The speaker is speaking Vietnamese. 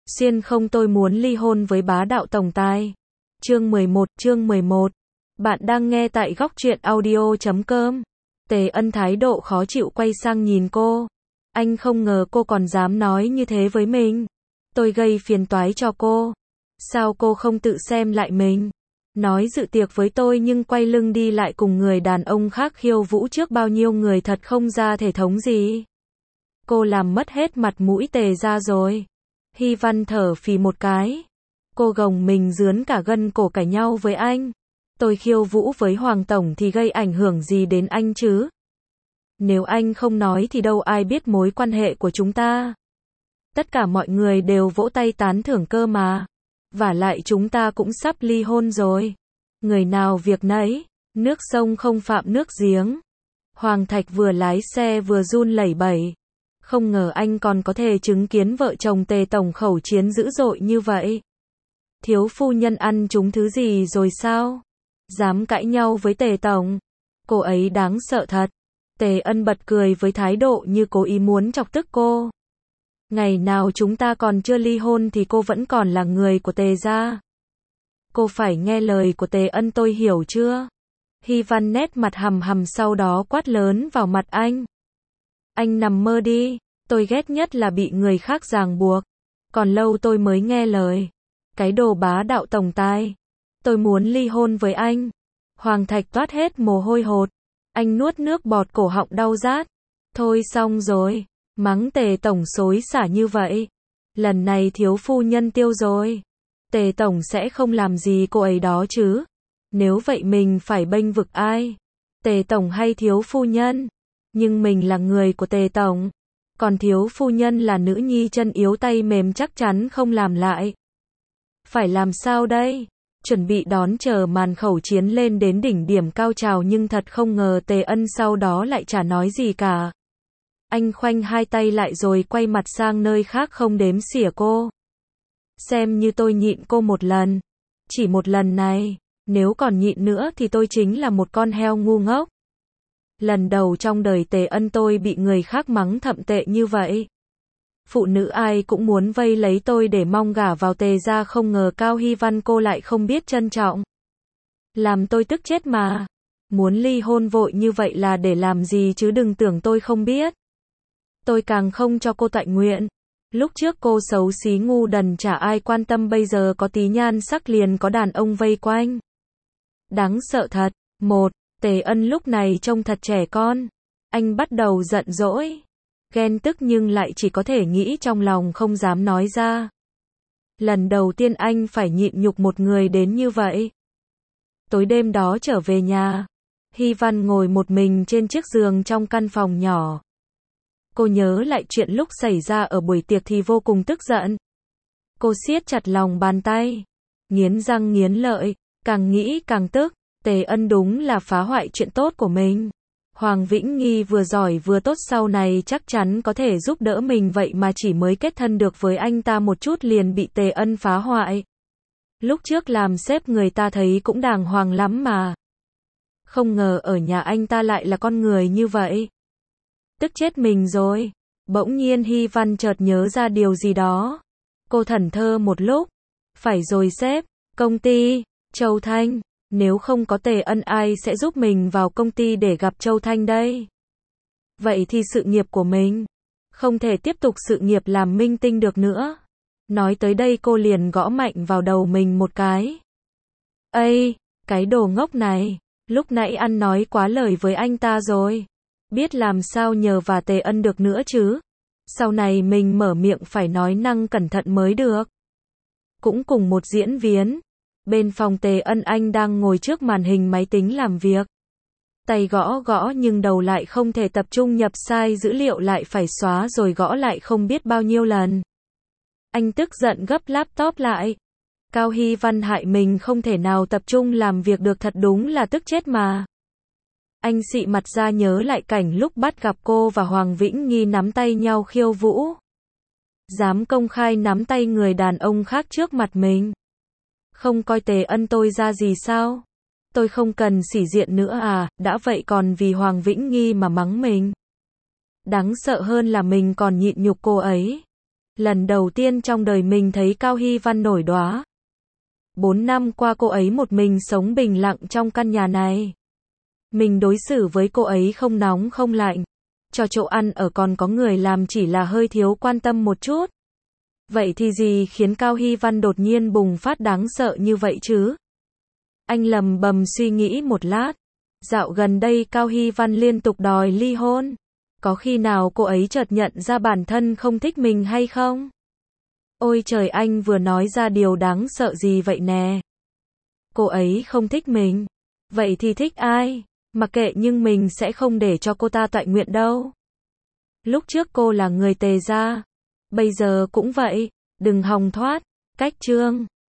Xuyên không tôi muốn ly hôn với bá đạo tổng tài. Chương 11. Bạn đang nghe tại góc truyện audio.com. Tề Ân thái độ khó chịu quay sang nhìn cô. Anh không ngờ cô còn dám nói như thế với mình. Tôi gây phiền toái cho cô. Sao cô không tự xem lại mình? Nói dự tiệc với tôi nhưng quay lưng đi lại cùng người đàn ông khác khiêu vũ trước bao nhiêu người, thật không ra thể thống gì. Cô làm mất hết mặt mũi Tề ra rồi. Hy Văn thở phì một cái. Cô gồng mình rướn cả gân cổ cãi nhau với anh. Tôi khiêu vũ với Hoàng Tổng thì gây ảnh hưởng gì đến anh chứ? Nếu anh không nói thì đâu ai biết mối quan hệ của chúng ta. Tất cả mọi người đều vỗ tay tán thưởng cơ mà. Vả lại chúng ta cũng sắp ly hôn rồi. Người nào việc nấy, nước sông không phạm nước giếng. Hoàng Thạch vừa lái xe vừa run lẩy bẩy. Không ngờ anh còn có thể chứng kiến vợ chồng Tề Tổng khẩu chiến dữ dội như vậy. Thiếu phu nhân ăn trúng thứ gì rồi sao? Dám cãi nhau với Tề Tổng. Cô ấy đáng sợ thật. Tề Ân bật cười với thái độ như cố ý muốn chọc tức cô. Ngày nào chúng ta còn chưa ly hôn thì cô vẫn còn là người của Tề gia. Cô phải nghe lời của Tề Ân, tôi hiểu chưa? Hy Văn nét mặt hầm hầm sau đó quát lớn vào mặt anh. Anh nằm mơ đi, tôi ghét nhất là bị người khác ràng buộc. Còn lâu tôi mới nghe lời. Cái đồ bá đạo tổng tài. Tôi muốn ly hôn với anh. Hoàng Thạch toát hết mồ hôi hột. Anh nuốt nước bọt, cổ họng đau rát. Thôi xong rồi. Mắng Tề Tổng xối xả như vậy. Lần này thiếu phu nhân tiêu rồi. Tề Tổng sẽ không làm gì cô ấy đó chứ. Nếu vậy mình phải bênh vực ai? Tề Tổng hay thiếu phu nhân? Nhưng mình là người của Tề Tổng. Còn thiếu phu nhân là nữ nhi chân yếu tay mềm, chắc chắn không làm lại. Phải làm sao đây? Chuẩn bị đón chờ màn khẩu chiến lên đến đỉnh điểm cao trào, nhưng thật không ngờ Tề Ân sau đó lại chả nói gì cả. Anh khoanh hai tay lại rồi quay mặt sang nơi khác, không đếm xỉa cô. Xem như tôi nhịn cô một lần. Chỉ một lần này. Nếu còn nhịn nữa thì tôi chính là một con heo ngu ngốc. Lần đầu trong đời Tề Ân tôi bị người khác mắng thậm tệ như vậy. Phụ nữ ai cũng muốn vây lấy tôi để mong gả vào Tề gia, không ngờ Cao Hy Văn cô lại không biết trân trọng. Làm tôi tức chết mà. Muốn ly hôn vội như vậy là để làm gì chứ, đừng tưởng tôi không biết. Tôi càng không cho cô tọa nguyện. Lúc trước cô xấu xí ngu đần chả ai quan tâm, bây giờ có tí nhan sắc liền có đàn ông vây quanh. Đáng sợ thật. Tề Ân lúc này trông thật trẻ con. Anh bắt đầu giận dỗi. Ghen tức nhưng lại chỉ có thể nghĩ trong lòng, không dám nói ra. Lần đầu tiên anh phải nhịn nhục một người đến như vậy. Tối đêm đó trở về nhà. Hy Văn ngồi một mình trên chiếc giường trong căn phòng nhỏ. Cô nhớ lại chuyện lúc xảy ra ở buổi tiệc thì vô cùng tức giận. Cô siết chặt lòng bàn tay. Nghiến răng nghiến lợi. Càng nghĩ càng tức. Tề Ân đúng là phá hoại chuyện tốt của mình. Hoàng Vĩnh Nghi vừa giỏi vừa tốt, sau này chắc chắn có thể giúp đỡ mình, vậy mà chỉ mới kết thân được với anh ta một chút liền bị Tề Ân phá hoại. Lúc trước làm sếp người ta thấy cũng đàng hoàng lắm mà. Không ngờ ở nhà anh ta lại là con người như vậy. Tức chết mình rồi. Bỗng nhiên Hy Văn chợt nhớ ra điều gì đó. Cô thẫn thờ một lúc. Phải rồi sếp, công ty, Châu Thanh. Nếu không có Tề Ân ai sẽ giúp mình vào công ty để gặp Châu Thanh đây? Vậy thì sự nghiệp của mình không thể tiếp tục sự nghiệp làm minh tinh được nữa. Nói tới đây cô liền gõ mạnh vào đầu mình một cái. Ây, cái đồ ngốc này, lúc nãy ăn nói quá lời với anh ta rồi. Biết làm sao nhờ vả Tề Ân được nữa chứ. Sau này mình mở miệng phải nói năng cẩn thận mới được. Cũng cùng một diễn viên. Bên phòng Tề Ân, anh đang ngồi trước màn hình máy tính làm việc. Tay gõ gõ nhưng đầu lại không thể tập trung, nhập sai dữ liệu lại phải xóa rồi gõ lại không biết bao nhiêu lần. Anh tức giận gấp laptop lại. Cao Hy Văn hại mình không thể nào tập trung làm việc được, thật đúng là tức chết mà. Anh xị mặt ra nhớ lại cảnh lúc bắt gặp cô và Hoàng Vĩnh Nghi nắm tay nhau khiêu vũ. Dám công khai nắm tay người đàn ông khác trước mặt mình. Không coi Tề Ân tôi ra gì sao? Tôi không cần sĩ diện nữa à, đã vậy còn vì Hoàng Vĩnh Nghi mà mắng mình. Đáng sợ hơn là mình còn nhịn nhục cô ấy. Lần đầu tiên trong đời mình thấy Cao Hy Văn nổi đoá. 4 năm qua cô ấy một mình sống bình lặng trong căn nhà này. Mình đối xử với cô ấy không nóng không lạnh. Cho chỗ ăn ở còn có người làm chỉ là hơi thiếu quan tâm một chút. Vậy thì gì khiến Cao Hy Văn đột nhiên bùng phát đáng sợ như vậy chứ? Anh lầm bầm suy nghĩ một lát. Dạo gần đây Cao Hy Văn liên tục đòi ly hôn. Có khi nào cô ấy chợt nhận ra bản thân không thích mình hay không? Ôi trời, anh vừa nói ra điều đáng sợ gì vậy nè? Cô ấy không thích mình. Vậy thì thích ai? Mặc kệ, nhưng mình sẽ không để cho cô ta toại nguyện đâu. Lúc trước cô là người Tề gia, bây giờ cũng vậy. Đừng hòng thoát. Cách chương